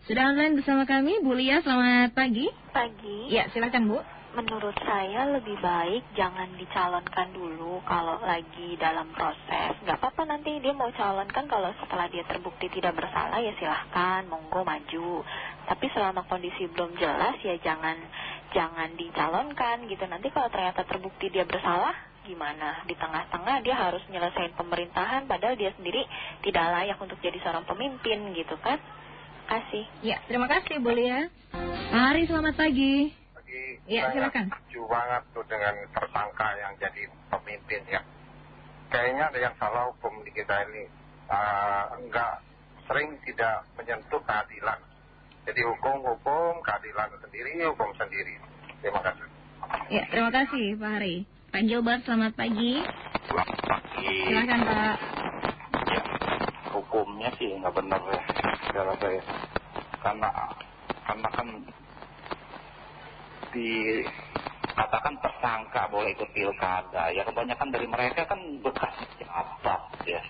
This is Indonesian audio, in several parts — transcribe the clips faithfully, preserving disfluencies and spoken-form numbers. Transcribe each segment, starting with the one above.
Sudah online bersama kami, Bu Lia, selamat pagi. Pagi. Ya, silakan Bu. Menurut saya lebih baik jangan dicalonkan dulu kalau lagi dalam proses. Gak apa-apa nanti dia mau calonkan, kalau setelah dia terbukti tidak bersalah ya silahkan, monggo maju. Tapi selama kondisi belum jelas ya jangan jangan dicalonkan gitu. Nanti kalau ternyata terbukti dia bersalah, gimana? Di tengah-tengah dia harus menyelesaikan pemerintahan padahal dia sendiri tidak layak untuk jadi seorang pemimpin gitu kan. Kasih. Ya, terima kasih Bu Lia. Pak Hari, selamat pagi. Pagi. Ya, silakan. Setuju banget tuh dengan tersangka yang jadi pemimpin ya. Kayaknya ada yang salah hukum di kita ini. Uh, enggak, sering tidak menyentuh keadilan. Jadi hukum-hukum, keadilan sendiri, hukum sendiri. Terima kasih. Ya, terima kasih Pak Hari. Pak Gilbert, selamat pagi. Selamat pagi. Silakan Pak. Ya, hukumnya sih nggak benar ya, cara saya. Karena, karena kan dikatakan tersangka boleh ikut pilkada. Ya kebanyakan dari mereka kan bekas jabat ya.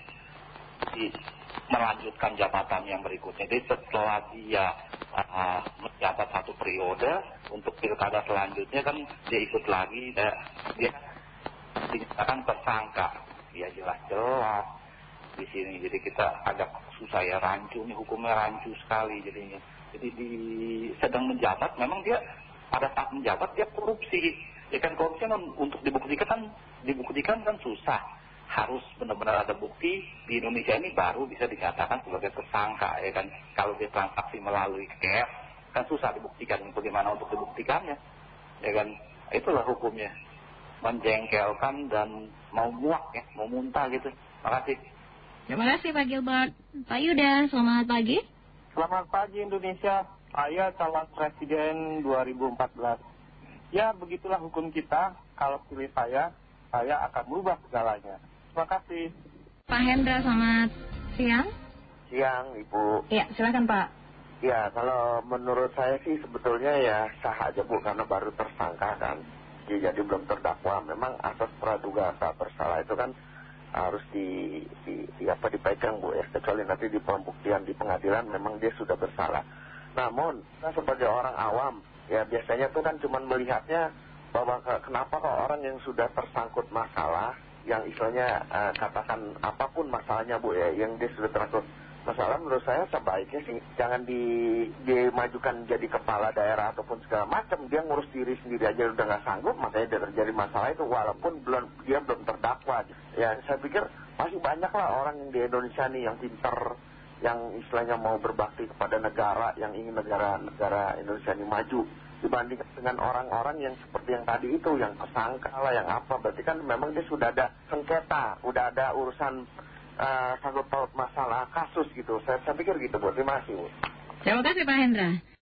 Di, melanjutkan jabatan yang berikutnya. Jadi setelah dia uh, menjabat satu periode, untuk pilkada selanjutnya kan dia ikut lagi, dia, dia dinyatakan tersangka. Ya jelas-jelas di sini. Jadi kita agak susah ya, rancu nih, hukumnya rancu sekali jadinya. Jadi di sedang menjabat memang dia pada saat menjabat dia korupsi. Ya kan korupsi kan untuk dibuktikan kan dibuktikan kan susah. Harus benar-benar ada bukti. Di Indonesia ini baru bisa dinyatakan sebagai tersangka ya kan. Kalau dia transaksi melalui cash kan susah dibuktikan. Bagaimana untuk dibuktikannya ya kan. Itulah hukumnya, menjengkelkan dan mau muak ya, mau muntah gitu. Makasih. Terima kasih Pak Gilbert. Pak Yuda, selamat pagi. Selamat pagi Indonesia. Saya calon presiden dua ribu empat belas. Ya begitulah hukum kita. Kalau pilih saya, saya akan merubah segalanya. Terima kasih. Pak Hendra, selamat siang. Siang Ibu. Ya, silakan Pak. Ya, kalau menurut saya sih sebetulnya ya sah aja Bu, karena baru tersangka kan. Ya, jadi belum terdakwa. Memang asas praduga tak bersalah itu kan harus di, di, di apa dipegang Bu ya. Kecuali nanti di pembuktian di pengadilan memang dia sudah bersalah. Namun kita sebagai orang awam ya biasanya tuh kan cuma melihatnya bahwa ke, kenapa kok orang yang sudah tersangkut masalah yang istilahnya uh, katakan apapun masalahnya Bu ya, yang dia sudah tersangkut masalah, menurut saya sebaiknya sih jangan di, dimajukan jadi kepala daerah ataupun segala macam. Dia ngurus diri sendiri aja udah nggak sanggup, makanya dia terjadi masalah itu walaupun belum dia belum terdakwa. Ya saya pikir masih banyak lah orang yang di Indonesia nih yang pintar, yang istilahnya mau berbakti kepada negara, yang ingin negara-negara Indonesia ini maju, dibandingkan dengan orang-orang yang seperti yang tadi itu, yang tersangka lah, yang apa. Berarti kan memang dia sudah ada sengketa, udah ada urusan uh, sangkut paut masalah kasus gitu. Saya, saya pikir gitu Bu. Terima kasih Bu. Terima kasih Pak Hendra.